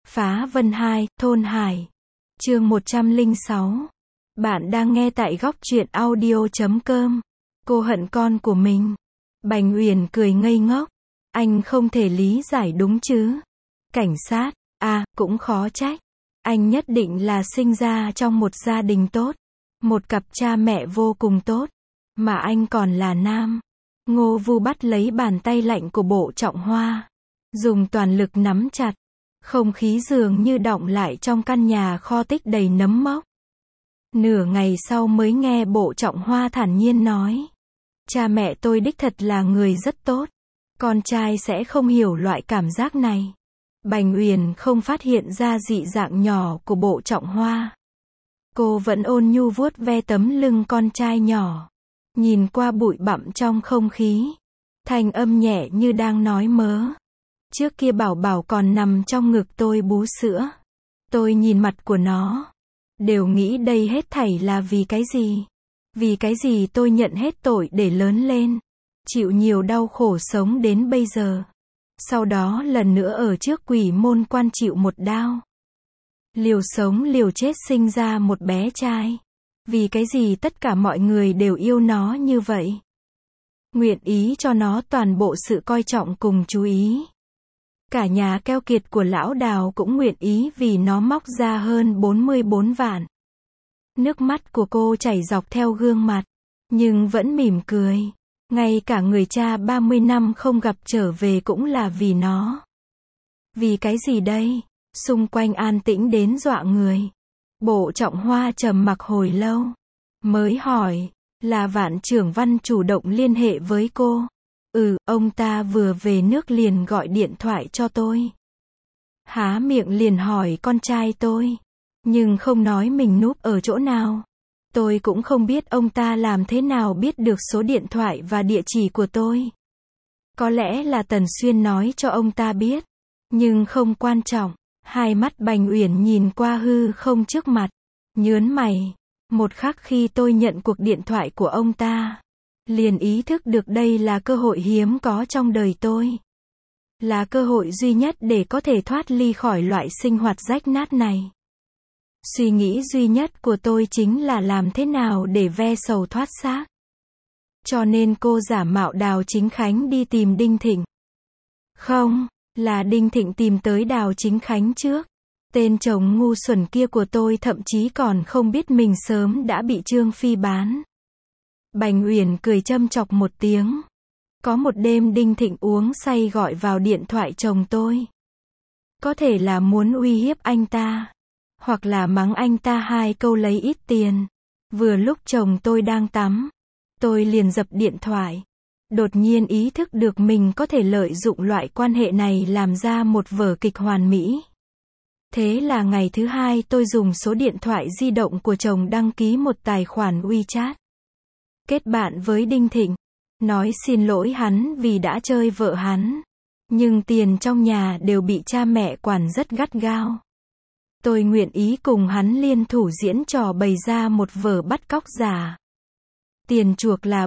Phá Vân 2, Thôn Hải. Chương 106. Bạn đang nghe tại góc truyện audio.com. Cô hận con của mình. Bành Uyển cười ngây ngốc. Anh không thể lý giải đúng chứ? Cảnh sát, cũng khó trách. Anh nhất định là sinh ra trong một gia đình tốt. Một cặp cha mẹ vô cùng tốt. Mà anh còn là nam. Ngô Vu bắt lấy bàn tay lạnh của Bộ Trọng Hoa. Dùng toàn lực nắm chặt. Không khí dường như đọng lại trong căn nhà kho tích đầy nấm mốc. Nửa ngày sau mới nghe Bộ Trọng Hoa thản nhiên nói. Cha mẹ tôi đích thật là người rất tốt. Con trai sẽ không hiểu loại cảm giác này. Bành Uyển không phát hiện ra dị dạng nhỏ của Bộ Trọng Hoa. Cô vẫn ôn nhu vuốt ve tấm lưng con trai nhỏ. Nhìn qua bụi bặm trong không khí. Thanh âm nhẹ như đang nói mớ. Trước kia Bảo Bảo còn nằm trong ngực tôi bú sữa. Tôi nhìn mặt của nó. Đều nghĩ đây hết thảy là vì cái gì? Vì cái gì tôi nhận hết tội để lớn lên. Chịu nhiều đau khổ sống đến bây giờ. Sau đó lần nữa ở trước Quỷ Môn Quan chịu một đao. Liều sống liều chết sinh ra một bé trai. Vì cái gì tất cả mọi người đều yêu nó như vậy? Nguyện ý cho nó toàn bộ sự coi trọng cùng chú ý. Cả nhà keo kiệt của lão Đào cũng nguyện ý vì nó móc ra hơn 44 vạn. Nước mắt của cô chảy dọc theo gương mặt. Nhưng vẫn mỉm cười. Ngay cả người cha 30 năm không gặp trở về cũng là vì nó. Vì cái gì đây? Xung quanh an tĩnh đến dọa người. Bộ Trọng Hoa trầm mặc hồi lâu. Mới hỏi, là Vạn Trưởng Văn chủ động liên hệ với cô. Ông ta vừa về nước liền gọi điện thoại cho tôi. Há miệng liền hỏi con trai tôi. Nhưng không nói mình núp ở chỗ nào. Tôi cũng không biết ông ta làm thế nào biết được số điện thoại và địa chỉ của tôi. Có lẽ là Tần Xuyên nói cho ông ta biết. Nhưng không quan trọng. Hai mắt Bành Uyển nhìn qua hư không trước mặt. Nhớn mày. Một khắc khi tôi nhận cuộc điện thoại của ông ta. Liền ý thức được đây là cơ hội hiếm có trong đời tôi. Là cơ hội duy nhất để có thể thoát ly khỏi loại sinh hoạt rách nát này. Suy nghĩ duy nhất của tôi chính là làm thế nào để ve sầu thoát xác. Cho nên cô giả mạo Đào Chính Khánh đi tìm Đinh Thịnh. Không, là Đinh Thịnh tìm tới Đào Chính Khánh trước. Tên chồng ngu xuẩn kia của tôi thậm chí còn không biết mình sớm đã bị Trương Phi bán. Bành Uyển cười châm chọc một tiếng. Có một đêm Đinh Thịnh uống say gọi vào điện thoại chồng tôi. Có thể là muốn uy hiếp anh ta. Hoặc là mắng anh ta 2 câu lấy ít tiền. Vừa lúc chồng tôi đang tắm. Tôi liền dập điện thoại. Đột nhiên ý thức được mình có thể lợi dụng loại quan hệ này làm ra một vở kịch hoàn mỹ. Thế là ngày thứ 2 tôi dùng số điện thoại di động của chồng đăng ký một tài khoản WeChat. Kết bạn với Đinh Thịnh. Nói xin lỗi hắn vì đã chơi vợ hắn. Nhưng tiền trong nhà đều bị cha mẹ quản rất gắt gao. Tôi nguyện ý cùng hắn liên thủ diễn trò bày ra một vở bắt cóc giả. Tiền chuộc là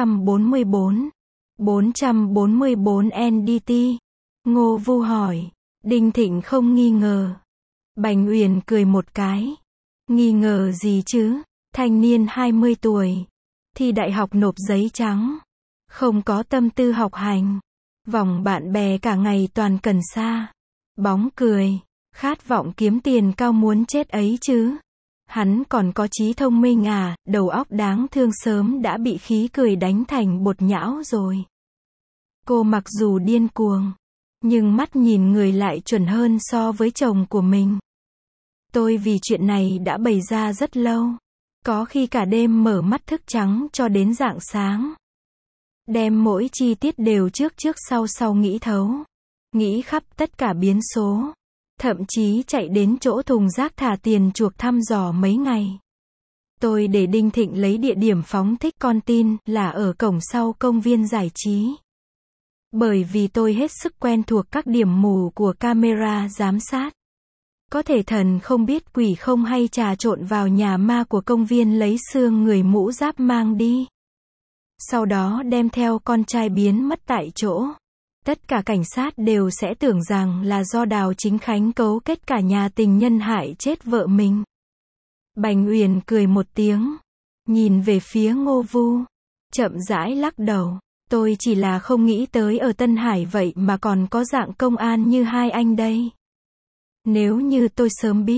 444 NDT. Ngô Vu hỏi. Đinh Thịnh không nghi ngờ. Bành Uyển cười một cái. Nghi ngờ gì chứ? Thanh niên 20 tuổi. Thi đại học nộp giấy trắng. Không có tâm tư học hành. Vòng bạn bè cả ngày toàn cần sa. Bóng cười. Khát vọng kiếm tiền cao muốn chết ấy chứ. Hắn còn có trí thông minh đầu óc đáng thương sớm đã bị khí cười đánh thành bột nhão rồi. Cô mặc dù điên cuồng. Nhưng mắt nhìn người lại chuẩn hơn so với chồng của mình. Tôi vì chuyện này đã bày ra rất lâu. Có khi cả đêm mở mắt thức trắng cho đến rạng sáng. Đem mỗi chi tiết đều trước sau nghĩ thấu. Nghĩ khắp tất cả biến số. Thậm chí chạy đến chỗ thùng rác thả tiền chuộc thăm dò mấy ngày. Tôi để Đinh Thịnh lấy địa điểm phóng thích con tin là ở cổng sau công viên giải trí. Bởi vì tôi hết sức quen thuộc các điểm mù của camera giám sát. Có thể thần không biết quỷ không hay trà trộn vào nhà ma của công viên lấy xương người mũ giáp mang đi. Sau đó đem theo con trai biến mất tại chỗ. Tất cả cảnh sát đều sẽ tưởng rằng là do Đào Chính Khánh cấu kết cả nhà tình nhân hại chết vợ mình. Bành Uyển cười một tiếng, nhìn về phía Ngô Vu, chậm rãi lắc đầu. Tôi chỉ là không nghĩ tới ở Tân Hải vậy mà còn có dạng công an như hai anh đây. Nếu như tôi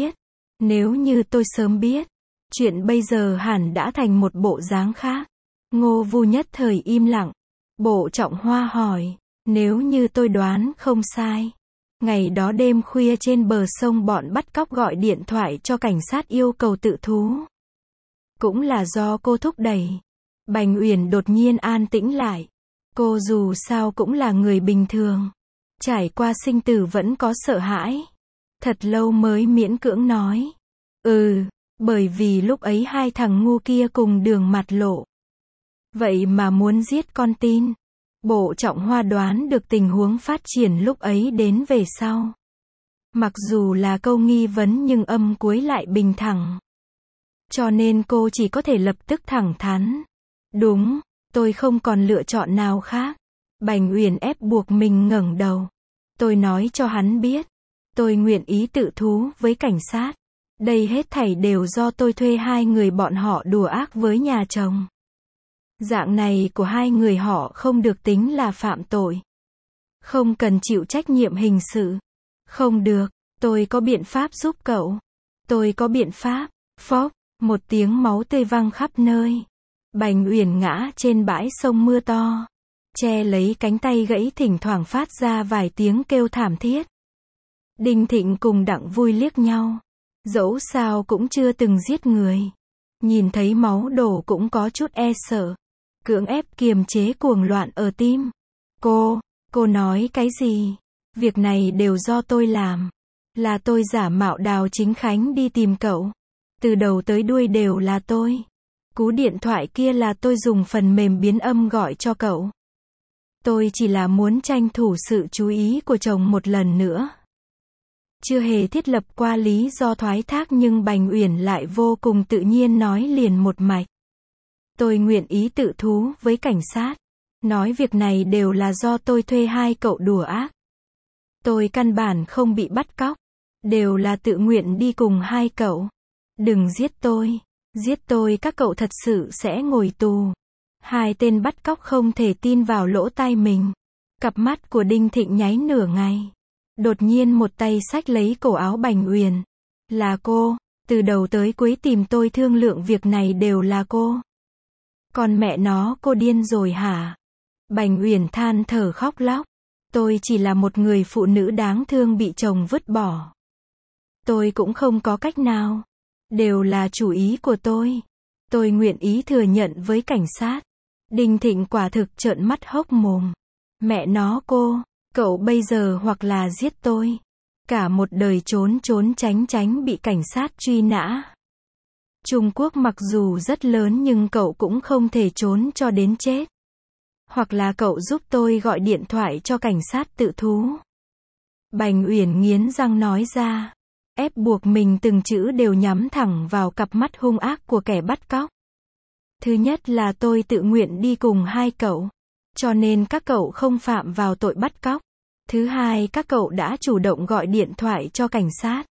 sớm biết, chuyện bây giờ hẳn đã thành một bộ dáng khác. Ngô Vu nhất thời im lặng. Bộ Trọng Hoa hỏi, nếu như tôi đoán không sai, ngày đó đêm khuya trên bờ sông bọn bắt cóc gọi điện thoại cho cảnh sát yêu cầu tự thú. Cũng là do cô thúc đẩy. Bành Uyển đột nhiên an tĩnh lại. Cô dù sao cũng là người bình thường. Trải qua sinh tử vẫn có sợ hãi. Thật lâu mới miễn cưỡng nói. Bởi vì lúc ấy hai thằng ngu kia cùng đường mặt lộ. Vậy mà muốn giết con tin. Bộ Trọng Hoa đoán được tình huống phát triển lúc ấy đến về sau. Mặc dù là câu nghi vấn nhưng âm cuối lại bình thẳng. Cho nên cô chỉ có thể lập tức thẳng thắn. Đúng, tôi không còn lựa chọn nào khác. Bành Uyển ép buộc mình ngẩng đầu. Tôi nói cho hắn biết. Tôi nguyện ý tự thú với cảnh sát. Đây hết thảy đều do tôi thuê hai người bọn họ đùa ác với nhà chồng. Dạng này của hai người họ không được tính là phạm tội. Không cần chịu trách nhiệm hình sự. Không được, tôi có biện pháp giúp cậu. Tôi có biện pháp. Phốc, một tiếng máu tươi văng khắp nơi. Bành Uyển ngã trên bãi sông mưa to. Che lấy cánh tay gãy thỉnh thoảng phát ra vài tiếng kêu thảm thiết. Đinh Thịnh cùng Đặng Vui liếc nhau. Dẫu sao cũng chưa từng giết người. Nhìn thấy máu đổ cũng có chút e sợ. Cưỡng ép kiềm chế cuồng loạn ở tim. Cô nói cái gì? Việc này đều do tôi làm. Là tôi giả mạo Đào Chính Khánh đi tìm cậu. Từ đầu tới đuôi đều là tôi. Cú điện thoại kia là tôi dùng phần mềm biến âm gọi cho cậu. Tôi chỉ là muốn tranh thủ sự chú ý của chồng một lần nữa. Chưa hề thiết lập qua lý do thoái thác nhưng Bành Uyển lại vô cùng tự nhiên nói liền một mạch. Tôi nguyện ý tự thú với cảnh sát. Nói việc này đều là do tôi thuê hai cậu đùa ác. Tôi căn bản không bị bắt cóc. Đều là tự nguyện đi cùng hai cậu. Đừng giết tôi. Giết tôi các cậu thật sự sẽ ngồi tù. Hai tên bắt cóc không thể tin vào lỗ tai mình. Cặp mắt của Đinh Thịnh nháy nửa ngày. Đột nhiên một tay xách lấy cổ áo Bành Uyển. Là cô, từ đầu tới cuối tìm tôi thương lượng việc này đều là cô. Còn mẹ nó, cô điên rồi hả? Bành Uyển than thở khóc lóc. Tôi chỉ là một người phụ nữ đáng thương bị chồng vứt bỏ. Tôi cũng không có cách nào. Đều là chủ ý của tôi. Tôi nguyện ý thừa nhận với cảnh sát. Đinh Thịnh quả thực trợn mắt hốc mồm. Mẹ nó cậu bây giờ hoặc là giết tôi. Cả một đời trốn tránh bị cảnh sát truy nã. Trung Quốc mặc dù rất lớn nhưng cậu cũng không thể trốn cho đến chết. Hoặc là cậu giúp tôi gọi điện thoại cho cảnh sát tự thú. Bành Uyển nghiến răng nói ra. Ép buộc mình từng chữ đều nhắm thẳng vào cặp mắt hung ác của kẻ bắt cóc. Thứ nhất là tôi tự nguyện đi cùng hai cậu. Cho nên các cậu không phạm vào tội bắt cóc. Thứ hai, các cậu đã chủ động gọi điện thoại cho cảnh sát.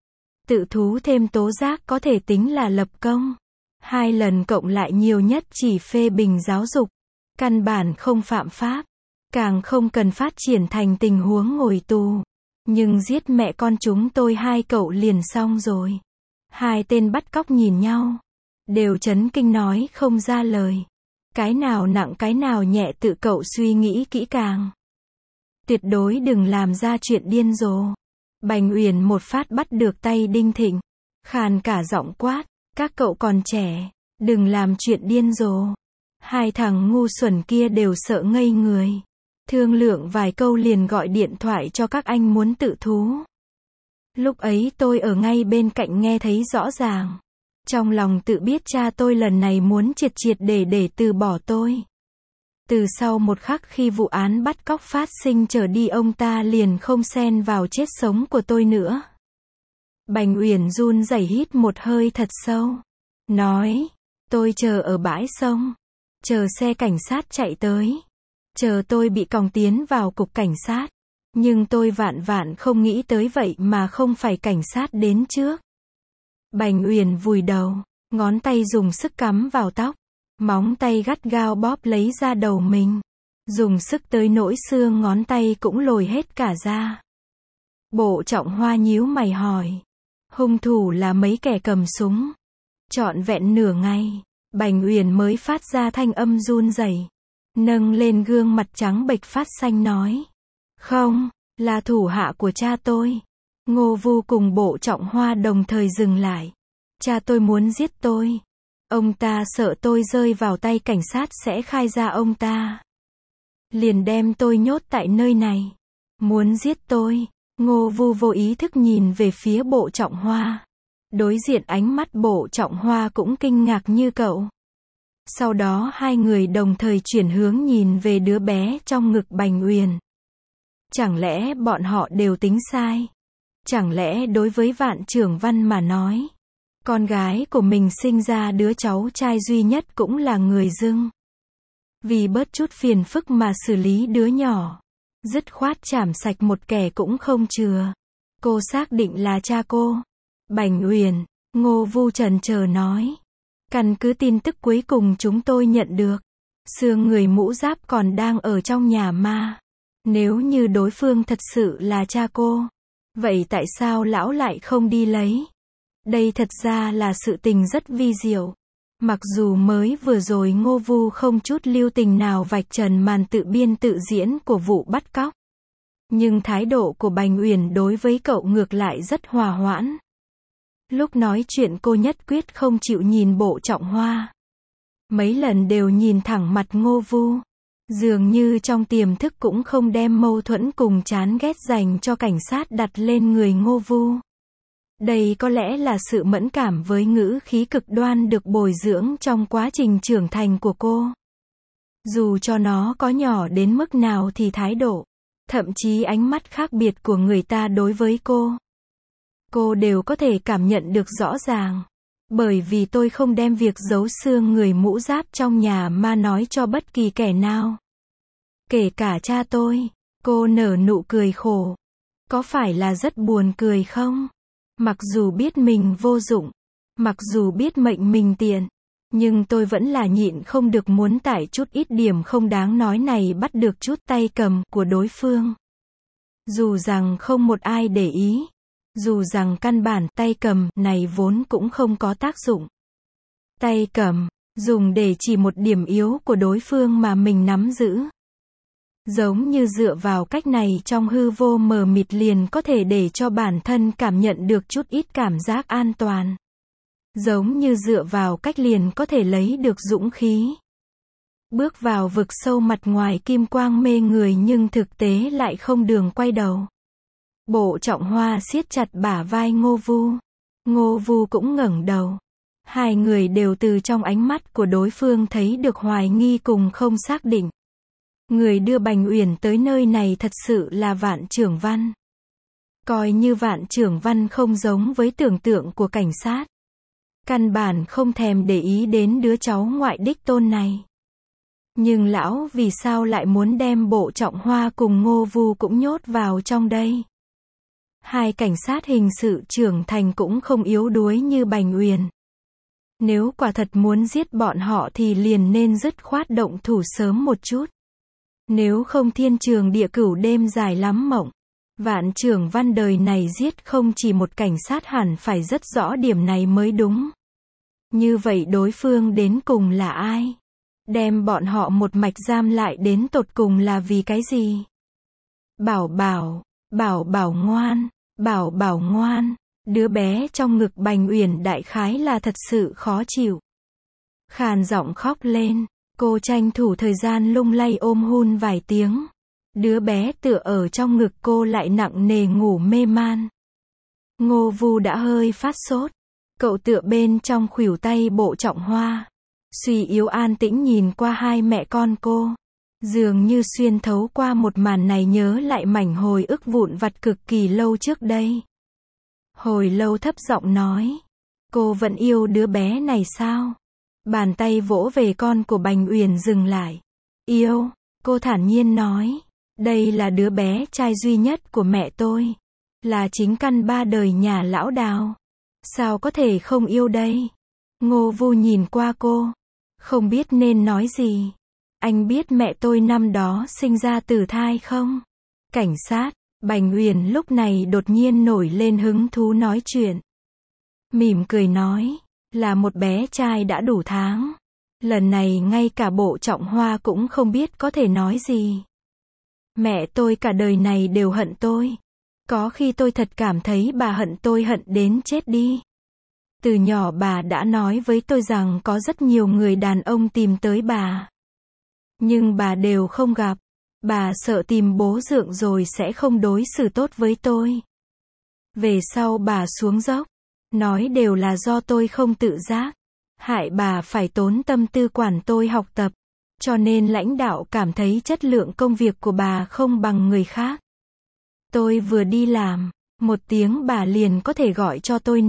Tự thú thêm tố giác có thể tính là lập công. 2 lần cộng lại nhiều nhất chỉ phê bình giáo dục. Căn bản không phạm pháp. Càng không cần phát triển thành tình huống ngồi tù. Nhưng giết mẹ con chúng tôi hai cậu liền xong rồi. Hai tên bắt cóc nhìn nhau. Đều chấn kinh nói không ra lời. Cái nào nặng cái nào nhẹ tự cậu suy nghĩ kỹ càng. Tuyệt đối đừng làm ra chuyện điên rồ. Bành Uyển một phát bắt được tay Đinh Thịnh. Khàn cả giọng quát. Các cậu còn trẻ. Đừng làm chuyện điên rồ. Hai thằng ngu xuẩn kia đều sợ ngây người. Thương lượng vài câu liền gọi điện thoại cho các anh muốn tự thú. Lúc ấy tôi ở ngay bên cạnh nghe thấy rõ ràng. Trong lòng tự biết cha tôi lần này muốn triệt để từ bỏ tôi. Từ sau một khắc khi vụ án bắt cóc phát sinh trở đi ông ta liền không xen vào chết sống của tôi nữa. Bành Uyển run rẩy hít một hơi thật sâu. Nói, tôi chờ ở bãi sông. Chờ xe cảnh sát chạy tới. chờ tôi bị còng tiến vào cục cảnh sát. Nhưng tôi vạn vạn không nghĩ tới vậy mà không phải cảnh sát đến trước. Bành Uyển vùi đầu, ngón tay dùng sức cắm vào tóc, móng tay gắt gao bóp lấy da đầu mình, dùng sức tới nỗi xương ngón tay cũng lồi hết cả ra. Bộ Trọng Hoa nhíu mày hỏi, hung thủ là mấy kẻ cầm súng? Trọn vẹn nửa ngày, Bành Uyển mới phát ra thanh âm run rẩy, nâng lên gương mặt trắng bệch phát xanh nói, không, là thủ hạ của cha tôi. Ngô Vu cùng Bộ Trọng Hoa đồng thời dừng lại. Cha tôi muốn giết tôi. Ông ta sợ tôi rơi vào tay cảnh sát sẽ khai ra ông ta. Liền đem tôi nhốt tại nơi này. Muốn giết tôi. Ngô Vu vô ý thức nhìn về phía Bộ Trọng Hoa. Đối diện ánh mắt Bộ Trọng Hoa cũng kinh ngạc như cậu. Sau đó hai người đồng thời chuyển hướng nhìn về đứa bé trong ngực Bành Uyển. Chẳng lẽ bọn họ đều tính sai? Chẳng lẽ đối với Vạn Trưởng Văn mà nói, con gái của mình sinh ra đứa cháu trai duy nhất cũng là người dưng. Vì bớt chút phiền phức mà xử lý đứa nhỏ, dứt khoát chảm sạch một kẻ cũng không chừa. Cô xác định là cha cô. Bành Uyển, Ngô Vu chần chờ nói. Căn cứ tin tức cuối cùng chúng tôi nhận được, xương người mũ giáp còn đang ở trong nhà ma. Nếu như đối phương thật sự là cha cô, vậy tại sao lão lại không đi lấy? Đây thật ra là sự tình rất vi diệu. Mặc dù mới vừa rồi Ngô Vu không chút lưu tình nào vạch trần màn tự biên tự diễn của vụ bắt cóc, nhưng thái độ của Bành Uyển đối với cậu ngược lại rất hòa hoãn. Lúc nói chuyện cô nhất quyết không chịu nhìn Bộ Trọng Hoa. Mấy lần đều nhìn thẳng mặt Ngô Vu. Dường như trong tiềm thức cũng không đem mâu thuẫn cùng chán ghét dành cho cảnh sát đặt lên người Ngô Vu. Đây có lẽ là sự mẫn cảm với ngữ khí cực đoan được bồi dưỡng trong quá trình trưởng thành của cô. Dù cho nó có nhỏ đến mức nào thì thái độ, thậm chí ánh mắt khác biệt của người ta đối với cô đều có thể cảm nhận được rõ ràng. Bởi vì tôi không đem việc giấu xương người mũ giáp trong nhà ma nói cho bất kỳ kẻ nào. Kể cả cha tôi. Cô nở nụ cười khổ. Có phải là rất buồn cười không? Mặc dù biết mình vô dụng, mặc dù biết mệnh mình tiện, nhưng tôi vẫn là nhịn không được muốn tải chút ít điểm không đáng nói này bắt được chút tay cầm của đối phương. Dù rằng không một ai để ý. Dù rằng căn bản tay cầm này vốn cũng không có tác dụng. Tay cầm, dùng để chỉ một điểm yếu của đối phương mà mình nắm giữ. Giống như dựa vào cách này trong hư vô mờ mịt liền có thể để cho bản thân cảm nhận được chút ít cảm giác an toàn. Giống như dựa vào cách liền có thể lấy được dũng khí. Bước vào vực sâu mặt ngoài kim quang mê người nhưng thực tế lại không đường quay đầu. Bộ Trọng Hoa siết chặt bả vai Ngô Vu. Ngô Vu cũng ngẩng đầu. Hai người đều từ trong ánh mắt của đối phương thấy được hoài nghi cùng không xác định. Người đưa Bành Uyển tới nơi này thật sự là Vạn Trưởng Văn. Coi như Vạn Trưởng Văn không giống với tưởng tượng của cảnh sát. Căn bản không thèm để ý đến đứa cháu ngoại đích tôn này. Nhưng lão vì sao lại muốn đem Bộ Trọng Hoa cùng Ngô Vu cũng nhốt vào trong đây? Hai cảnh sát hình sự trưởng thành cũng không yếu đuối như Bành Uyển. Nếu quả thật muốn giết bọn họ thì liền nên dứt khoát động thủ sớm một chút. Nếu không thiên trường địa cửu đêm dài lắm mộng. Vạn Trưởng Văn đời này giết không chỉ một cảnh sát hẳn phải rất rõ điểm này mới đúng. Như vậy đối phương đến cùng là ai? Đem bọn họ một mạch giam lại đến tột cùng là vì cái gì? Bảo Bảo ngoan, Bảo Bảo ngoan. Đứa bé trong ngực Bành Uyển đại khái là thật sự khó chịu. Khàn giọng khóc lên, cô tranh thủ thời gian lung lay ôm hun vài tiếng. Đứa bé tựa ở trong ngực cô lại nặng nề ngủ mê man. Ngô Vu đã hơi phát sốt. Cậu tựa bên trong khuỷu tay Bộ Trọng Hoa. Suy yếu an tĩnh nhìn qua hai mẹ con cô. Dường như xuyên thấu qua một màn này nhớ lại mảnh hồi ức vụn vặt cực kỳ lâu trước đây. Hồi lâu thấp giọng nói. Cô vẫn yêu đứa bé này sao? Bàn tay vỗ về con của Bành Uyển dừng lại. Yêu. Cô thản nhiên nói. Đây là đứa bé trai duy nhất của mẹ tôi. Là chính căn ba đời nhà lão Đào. Sao có thể không yêu đây? Ngô Vu nhìn qua cô. Không biết nên nói gì. Anh biết mẹ tôi năm đó sinh ra tử thai không? Cảnh sát. Bành Uyển lúc này đột nhiên nổi lên hứng thú nói chuyện. Mỉm cười nói. Là một bé trai đã đủ tháng. Lần này ngay cả Bộ Trọng Hoa cũng không biết có thể nói gì. Mẹ tôi cả đời này đều hận tôi. Có khi tôi thật cảm thấy bà hận tôi hận đến chết đi. Từ nhỏ bà đã nói với tôi rằng có rất nhiều người đàn ông tìm tới bà. Nhưng bà đều không gặp. Bà sợ tìm bố dượng rồi sẽ không đối xử tốt với tôi. Về sau bà xuống dốc. Nói đều là do tôi không tự giác. Hại bà phải tốn tâm tư quản tôi học tập. Cho nên lãnh đạo cảm thấy chất lượng công việc của bà không bằng người khác. Tôi vừa đi làm, 1 tiếng bà liền có thể gọi cho tôi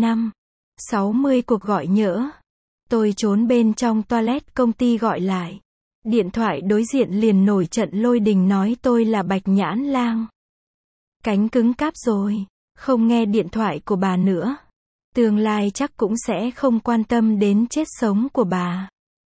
50 cuộc gọi nhỡ. Tôi trốn bên trong toilet công ty gọi lại. Điện thoại đối diện liền nổi trận lôi đình nói tôi là Bạch Nhãn Lang. Cánh cứng cáp rồi, không nghe điện thoại của bà nữa. Tương lai chắc cũng sẽ không quan tâm đến chết sống của bà.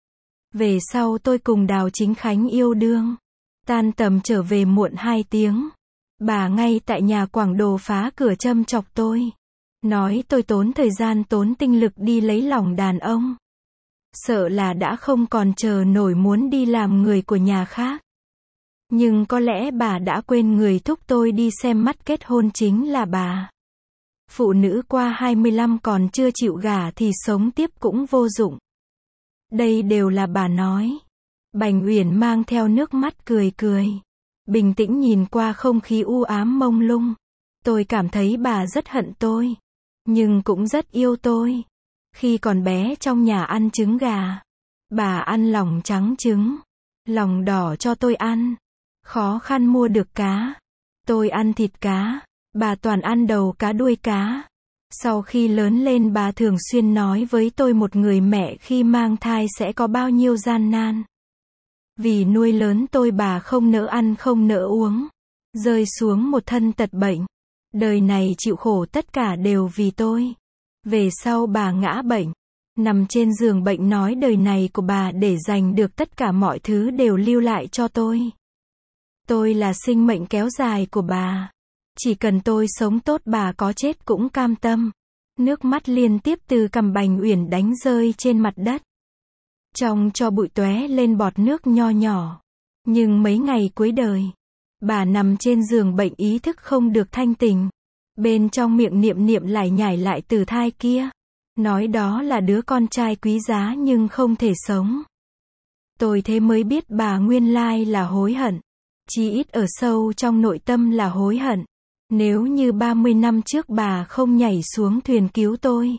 Về sau tôi cùng Đào Chính Khánh yêu đương. Tan tầm trở về muộn 2 tiếng. Bà ngay tại nhà quảng đồ phá cửa châm chọc tôi. Nói tôi tốn thời gian tốn tinh lực đi lấy lòng đàn ông. Sợ là đã không còn chờ nổi muốn đi làm người của nhà khác. Nhưng có lẽ bà đã quên người thúc tôi đi xem mắt kết hôn chính là bà. Phụ nữ qua 25 còn chưa chịu gả thì sống tiếp cũng vô dụng. Đây đều là bà nói. Bành Uyển mang theo nước mắt cười cười. Bình tĩnh nhìn qua không khí u ám mông lung. Tôi cảm thấy bà rất hận tôi. Nhưng cũng rất yêu tôi. Khi còn bé trong nhà ăn trứng gà. Bà ăn lòng trắng trứng. Lòng đỏ cho tôi ăn. Khó khăn mua được cá. Tôi ăn thịt cá. Bà toàn ăn đầu cá đuôi cá. Sau khi lớn lên bà thường xuyên nói với tôi một người mẹ khi mang thai sẽ có bao nhiêu gian nan. Vì nuôi lớn tôi bà không nỡ ăn không nỡ uống. Rơi xuống một thân tật bệnh. Đời này chịu khổ tất cả đều vì tôi. Về sau bà ngã bệnh. Nằm trên giường bệnh nói đời này của bà để giành được tất cả mọi thứ đều lưu lại cho tôi. Tôi là sinh mệnh kéo dài của bà. Chỉ cần tôi sống tốt bà có chết cũng cam tâm. Nước mắt liên tiếp từ cằm Bành Uyển đánh rơi trên mặt đất. Trong cho bụi tóe lên bọt nước nho nhỏ. Nhưng mấy ngày cuối đời, bà nằm trên giường bệnh ý thức không được thanh tỉnh. Bên trong miệng niệm niệm lải nhải lại từ thai kia. Nói đó là đứa con trai quý giá nhưng không thể sống. Tôi thế mới biết bà nguyên lai là hối hận. Chí ít ở sâu trong nội tâm là hối hận. Nếu như 30 năm trước bà không nhảy xuống thuyền cứu tôi.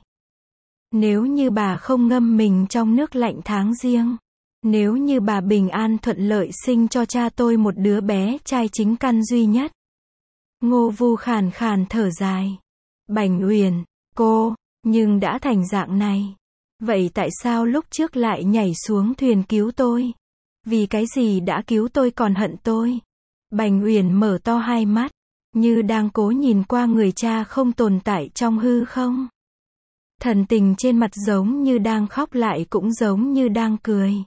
Nếu như bà không ngâm mình trong nước lạnh tháng giêng. Nếu như bà bình an thuận lợi sinh cho cha tôi một đứa bé trai chính căn duy nhất. Ngô Vu khàn khàn thở dài. Bành Uyển, cô, nhưng đã thành dạng này. Vậy tại sao lúc trước lại nhảy xuống thuyền cứu tôi? Vì cái gì đã cứu tôi còn hận tôi? Bành Uyển mở to hai mắt. Như đang cố nhìn qua người cha không tồn tại trong hư không. Thần tình trên mặt giống như đang khóc lại cũng giống như đang cười.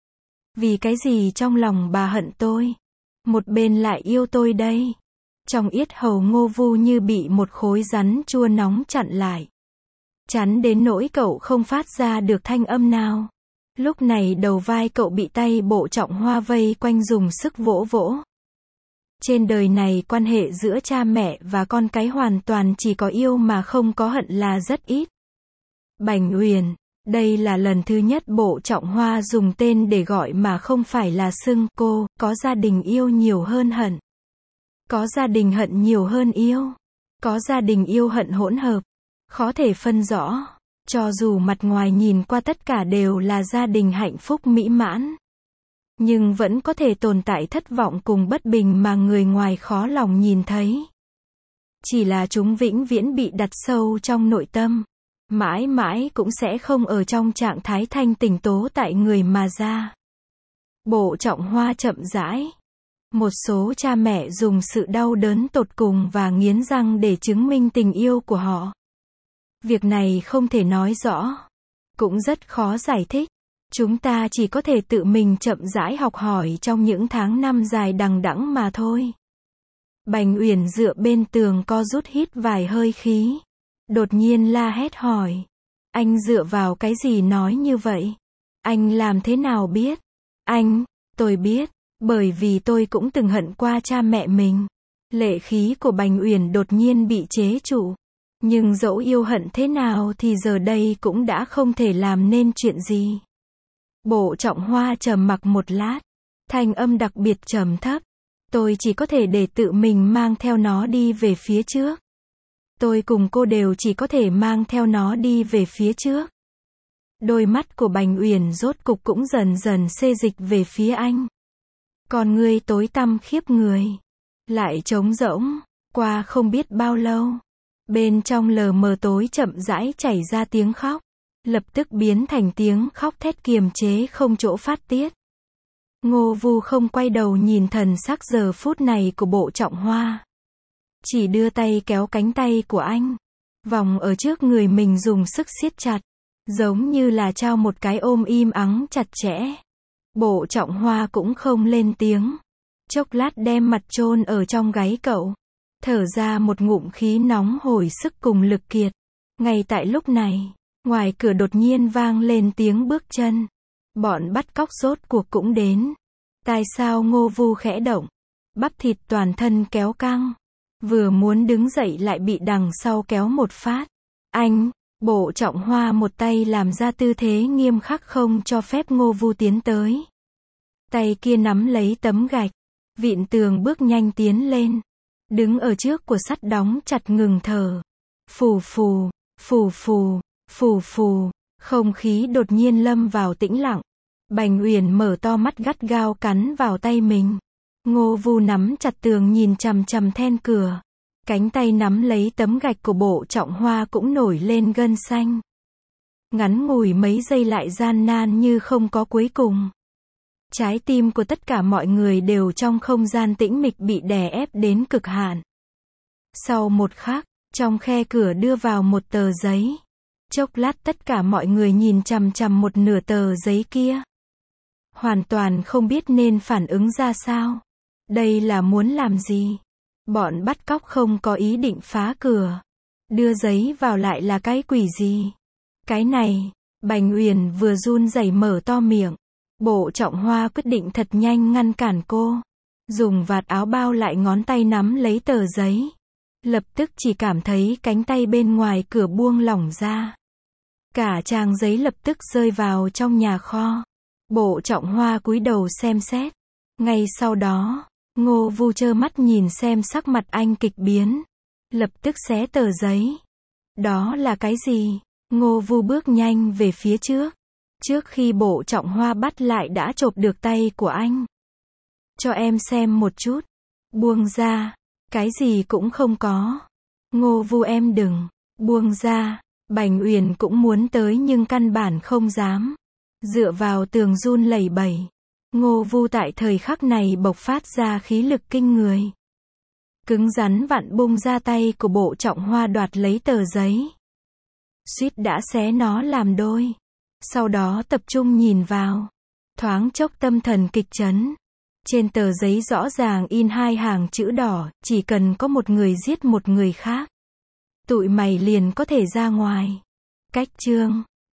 Vì cái gì trong lòng bà hận tôi? Một bên lại yêu tôi đây. Trong yết hầu Ngô Vu như bị một khối rắn chua nóng chặn lại. Chắn đến nỗi cậu không phát ra được thanh âm nào. Lúc này đầu vai cậu bị tay Bộ Trọng Hoa vây quanh dùng sức vỗ vỗ. Trên đời này quan hệ giữa cha mẹ và con cái hoàn toàn chỉ có yêu mà không có hận là rất ít. Bành Uyển, đây là lần thứ nhất Bộ Trọng Hoa dùng tên để gọi mà không phải là xưng cô, có gia đình yêu nhiều hơn hận. Có gia đình hận nhiều hơn yêu. Có gia đình yêu hận hỗn hợp. Khó thể phân rõ. Cho dù mặt ngoài nhìn qua tất cả đều là gia đình hạnh phúc mỹ mãn. Nhưng vẫn có thể tồn tại thất vọng cùng bất bình mà người ngoài khó lòng nhìn thấy. Chỉ là chúng vĩnh viễn bị đặt sâu trong nội tâm. Mãi mãi cũng sẽ không ở trong trạng thái thanh tỉnh tố tại người mà ra. Bộ Trọng Hoa chậm rãi Một số cha mẹ dùng sự đau đớn tột cùng và nghiến răng để chứng minh tình yêu của họ. Việc này không thể nói rõ, cũng rất khó giải thích. Chúng ta chỉ có thể tự mình chậm rãi học hỏi trong những tháng năm dài đằng đẵng mà thôi. Bành Uyển dựa bên tường co rút hít vài hơi khí. Đột nhiên la hét hỏi. Anh dựa vào cái gì nói như vậy? Anh làm thế nào biết? Tôi biết, bởi vì tôi cũng từng hận qua cha mẹ mình. Lệ khí của Bành Uyển đột nhiên bị chế trụ. Nhưng dẫu yêu hận thế nào thì giờ đây cũng đã không thể làm nên chuyện gì. Bộ Trọng Hoa trầm mặc một lát. Thanh âm đặc biệt trầm thấp. Tôi chỉ có thể để tự mình mang theo nó đi về phía trước. Tôi cùng cô đều chỉ có thể mang theo nó đi về phía trước. Đôi mắt của Bành Uyển rốt cục cũng dần dần xê dịch về phía anh. Con ngươi tối tăm khiếp người. Lại trống rỗng. Qua không biết bao lâu. Bên trong lờ mờ tối chậm rãi chảy ra tiếng khóc. Lập tức biến thành tiếng khóc thét kiềm chế không chỗ phát tiết. Ngô Vu không quay đầu nhìn thần sắc giờ phút này của Bộ Trọng Hoa. Chỉ đưa tay kéo cánh tay của anh. Vòng ở trước người mình dùng sức siết chặt. Giống như là trao một cái ôm im ắng chặt chẽ. Bộ Trọng Hoa cũng không lên tiếng. Chốc lát đem mặt chôn ở trong gáy cậu. Thở ra một ngụm khí nóng hồi sức cùng lực kiệt. Ngay tại lúc này, ngoài cửa đột nhiên vang lên tiếng bước chân. Bọn bắt cóc rốt cuộc cũng đến. Tại sao Ngô Vu khẽ động? Bắp thịt toàn thân kéo căng. Vừa muốn đứng dậy lại bị đằng sau kéo một phát. Bộ Trọng Hoa một tay làm ra tư thế nghiêm khắc không cho phép Ngô Vu tiến tới. Tay kia nắm lấy tấm gạch. Vịn tường bước nhanh tiến lên. Đứng ở trước của sắt đóng chặt ngừng thở. Phù phù, phù phù, phù phù. Không khí đột nhiên lâm vào tĩnh lặng. Bành Uyển mở to mắt gắt gao cắn vào tay mình. Ngô Vu nắm chặt tường nhìn chằm chằm then cửa. Cánh tay nắm lấy tấm gạch của Bộ Trọng Hoa cũng nổi lên gân xanh. Ngắn ngủi mấy giây lại gian nan như không có cuối cùng. Trái tim của tất cả mọi người đều trong không gian tĩnh mịch bị đè ép đến cực hạn. Sau một khắc, trong khe cửa đưa vào một tờ giấy. Chốc lát tất cả mọi người nhìn chằm chằm một nửa tờ giấy kia. Hoàn toàn không biết nên phản ứng ra sao. Đây là muốn làm gì? Bọn bắt cóc không có ý định phá cửa. Đưa giấy vào lại là cái quỷ gì? Cái này, Bành Uyển vừa run rẩy mở to miệng. Bộ Trọng Hoa quyết định thật nhanh ngăn cản cô. Dùng vạt áo bao lại ngón tay nắm lấy tờ giấy. Lập tức chỉ cảm thấy cánh tay bên ngoài cửa buông lỏng ra. Cả trang giấy lập tức rơi vào trong nhà kho. Bộ Trọng Hoa cúi đầu xem xét. Ngay sau đó, Ngô Vu trơ mắt nhìn xem sắc mặt anh kịch biến. Lập tức xé tờ giấy. Đó là cái gì? Ngô Vu bước nhanh về phía trước. Trước khi Bộ Trọng Hoa bắt lại đã chộp được tay của anh. Cho em xem một chút. Buông ra. Cái gì cũng không có. Ngô Vu em đừng. Buông ra. Bành Uyển cũng muốn tới nhưng căn bản không dám. Dựa vào tường run lẩy bẩy. Ngô Vu tại thời khắc này bộc phát ra khí lực kinh người. Cứng rắn vặn bung ra tay của Bộ Trọng Hoa đoạt lấy tờ giấy. Suýt đã xé nó làm đôi. Sau đó tập trung nhìn vào. Thoáng chốc tâm thần kịch chấn. Trên tờ giấy rõ ràng in hai hàng chữ đỏ, chỉ cần có một người giết một người khác. Tụi mày liền có thể ra ngoài. Cách chương